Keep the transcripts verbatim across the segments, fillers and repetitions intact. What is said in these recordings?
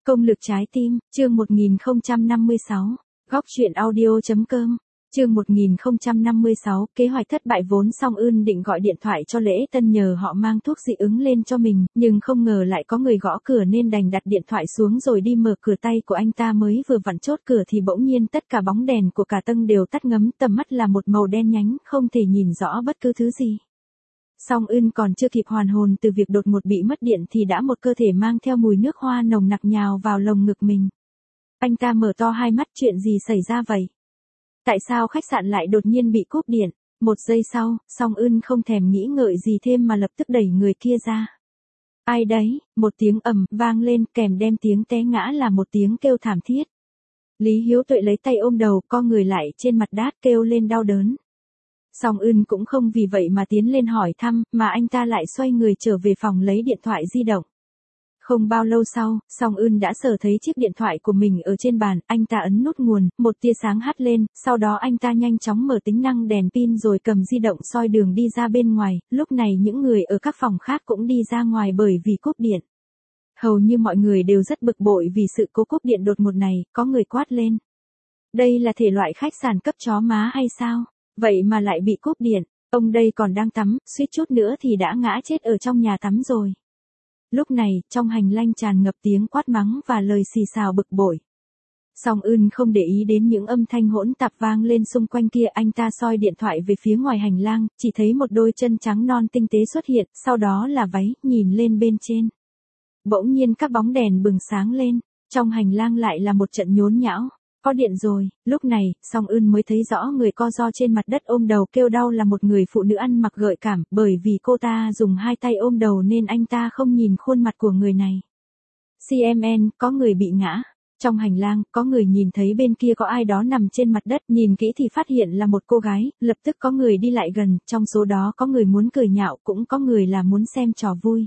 Công lực trái tim, chương một nghìn không trăm năm mươi sáu, góc truyện audio.com, chương một nghìn không trăm năm mươi sáu, kế hoạch thất bại vốn Song Ưn định gọi điện thoại cho Lễ Tân nhờ họ mang thuốc dị ứng lên cho mình, nhưng không ngờ lại có người gõ cửa nên đành đặt điện thoại xuống rồi đi mở cửa. Tay của anh ta mới vừa vặn chốt cửa thì bỗng nhiên tất cả bóng đèn của cả tầng đều tắt ngấm, tầm mắt là một màu đen nhánh, không thể nhìn rõ bất cứ thứ gì. Song Ưn còn chưa kịp hoàn hồn từ việc đột ngột bị mất điện thì đã một cơ thể mang theo mùi nước hoa nồng nặc nhào vào lồng ngực mình. Anh ta mở to hai mắt, chuyện gì xảy ra vậy? Tại sao khách sạn lại đột nhiên bị cúp điện? Một giây sau, Song Ưn không thèm nghĩ ngợi gì thêm mà lập tức đẩy người kia ra. Ai đấy? Một tiếng ầm vang lên, kèm đem tiếng té ngã là một tiếng kêu thảm thiết. Lý Hiếu Tuệ lấy tay ôm đầu, co người lại trên mặt đát kêu lên đau đớn. Song Ưn cũng không vì vậy mà tiến lên hỏi thăm, mà anh ta lại xoay người trở về phòng lấy điện thoại di động. Không bao lâu sau, Song Ưn đã sờ thấy chiếc điện thoại của mình ở trên bàn, anh ta ấn nút nguồn, một tia sáng hắt lên, sau đó anh ta nhanh chóng mở tính năng đèn pin rồi cầm di động soi đường đi ra bên ngoài. Lúc này những người ở các phòng khác cũng đi ra ngoài bởi vì cúp điện. Hầu như mọi người đều rất bực bội vì sự cố cúp điện đột ngột này, có người quát lên. Đây là thể loại khách sạn cấp chó má hay sao? Vậy mà lại bị cúp điện, ông đây còn đang tắm, suýt chút nữa thì đã ngã chết ở trong nhà tắm rồi. Lúc này, trong hành lang tràn ngập tiếng quát mắng và lời xì xào bực bội. Song Ưn không để ý đến những âm thanh hỗn tạp vang lên xung quanh kia, anh ta soi điện thoại về phía ngoài hành lang, chỉ thấy một đôi chân trắng non tinh tế xuất hiện, sau đó là váy, nhìn lên bên trên. Bỗng nhiên các bóng đèn bừng sáng lên, trong hành lang lại là một trận nhốn nhão. Có điện rồi. Lúc này, Song Ưn mới thấy rõ người co ro trên mặt đất ôm đầu kêu đau là một người phụ nữ ăn mặc gợi cảm, bởi vì cô ta dùng hai tay ôm đầu nên anh ta không nhìn khuôn mặt của người này. xê em en, có người bị ngã. Trong hành lang, có người nhìn thấy bên kia có ai đó nằm trên mặt đất, nhìn kỹ thì phát hiện là một cô gái, lập tức có người đi lại gần, trong số đó có người muốn cười nhạo, cũng có người là muốn xem trò vui.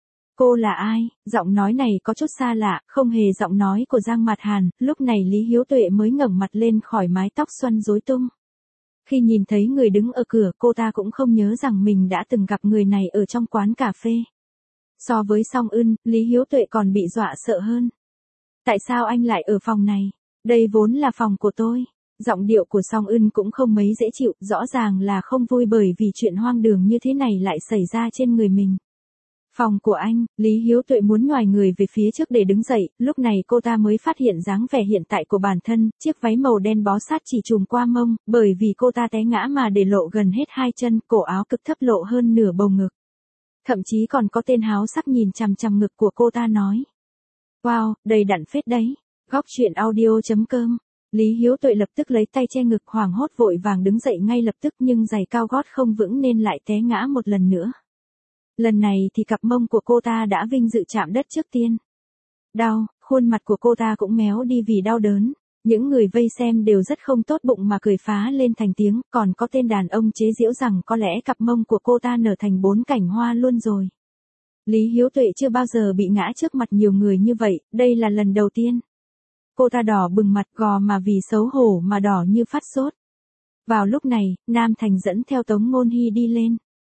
Cô là ai? Giọng nói này có chút xa lạ, không hề giọng nói của Giang Mạt Hàn. Lúc này Lý Hiếu Tuệ mới ngẩng mặt lên khỏi mái tóc xoăn rối tung. Khi nhìn thấy người đứng ở cửa, cô ta cũng không nhớ rằng mình đã từng gặp người này ở trong quán cà phê. So với Song Ưn, Lý Hiếu Tuệ còn bị dọa sợ hơn. Tại sao anh lại ở phòng này? Đây vốn là phòng của tôi. Giọng điệu của Song Ưn cũng không mấy dễ chịu, rõ ràng là không vui bởi vì chuyện hoang đường như thế này lại xảy ra trên người mình. Phòng của anh, Lý Hiếu Tuệ muốn nhoài người về phía trước để đứng dậy, lúc này cô ta mới phát hiện dáng vẻ hiện tại của bản thân, chiếc váy màu đen bó sát chỉ trùm qua mông, bởi vì cô ta té ngã mà để lộ gần hết hai chân, cổ áo cực thấp lộ hơn nửa bầu ngực. Thậm chí còn có tên háo sắc nhìn chằm chằm ngực của cô ta nói. Wow, đầy đặn phết đấy. Góc truyện audio.com. Lý Hiếu Tuệ lập tức lấy tay che ngực, hoảng hốt vội vàng đứng dậy ngay lập tức, nhưng giày cao gót không vững nên lại té ngã một lần nữa. Lần này thì cặp mông của cô ta đã vinh dự chạm đất trước tiên. Đau, khuôn mặt của cô ta cũng méo đi vì đau đớn. Những người vây xem đều rất không tốt bụng mà cười phá lên thành tiếng, còn có tên đàn ông chế giễu rằng có lẽ cặp mông của cô ta nở thành bốn cành hoa luôn rồi. Lý Hiếu Tuệ chưa bao giờ bị ngã trước mặt nhiều người như vậy, đây là lần đầu tiên. Cô ta đỏ bừng mặt, gò mà vì xấu hổ mà đỏ như phát sốt. Vào lúc này, Nam Thành dẫn theo Tống Ngôn Hy đi lên.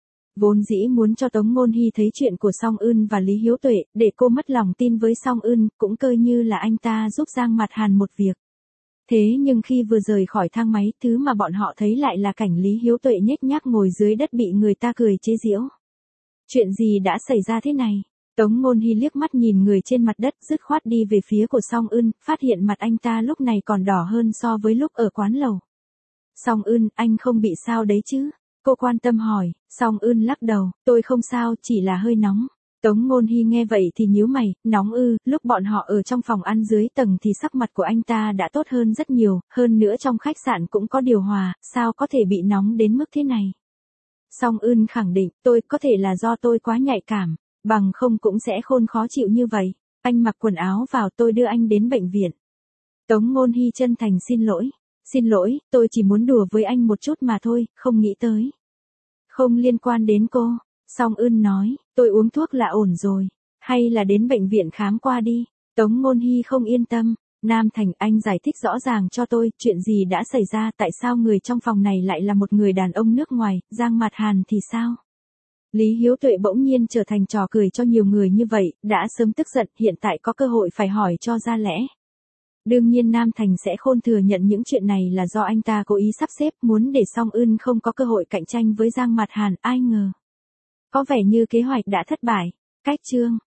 Vốn dĩ muốn cho Tống Ngôn Hy thấy chuyện của Song Ưn và Lý Hiếu Tuệ, để cô mất lòng tin với Song Ưn, cũng coi như là anh ta giúp Giang Mạt Hàn một việc. Thế nhưng khi vừa rời khỏi thang máy, thứ mà bọn họ thấy lại là cảnh Lý Hiếu Tuệ nhếch nhác ngồi dưới đất bị người ta cười chế giễu. Chuyện gì đã xảy ra thế này? Tống Ngôn Hy liếc mắt nhìn người trên mặt đất, dứt khoát đi về phía của Song Ưn, phát hiện mặt anh ta lúc này còn đỏ hơn so với lúc ở quán lầu. Song Ưn, anh không bị sao đấy chứ? Cô quan tâm hỏi. Song Ưn lắc đầu, tôi không sao, chỉ là hơi nóng. Tống Ngôn Hy nghe vậy thì nhíu mày, nóng ư? Lúc bọn họ ở trong phòng ăn dưới tầng thì sắc mặt của anh ta đã tốt hơn rất nhiều, hơn nữa trong khách sạn cũng có điều hòa, sao có thể bị nóng đến mức thế này? Song Ưn khẳng định, tôi có thể là do tôi quá nhạy cảm, bằng không cũng sẽ khôn khó chịu như vậy. Anh mặc quần áo vào, tôi đưa anh đến bệnh viện. Tống Ngôn Hy chân thành xin lỗi. Xin lỗi, tôi chỉ muốn đùa với anh một chút mà thôi, không nghĩ tới. Không liên quan đến cô. Song Ưn nói, tôi uống thuốc là ổn rồi. Hay là đến bệnh viện khám qua đi. Tống Ngôn Hy không yên tâm. Nam Thành, anh giải thích rõ ràng cho tôi, chuyện gì đã xảy ra, tại sao người trong phòng này lại là một người đàn ông nước ngoài, Giang Mạt Hàn thì sao? Lý Hiếu Tuệ bỗng nhiên trở thành trò cười cho nhiều người như vậy, đã sớm tức giận, hiện tại có cơ hội phải hỏi cho ra lẽ. Đương nhiên Nam Thành sẽ khôn thừa nhận những chuyện này là do anh ta cố ý sắp xếp, muốn để Song Ưn không có cơ hội cạnh tranh với Giang Mạt Hàn, ai ngờ. Có vẻ như kế hoạch đã thất bại. Cách chương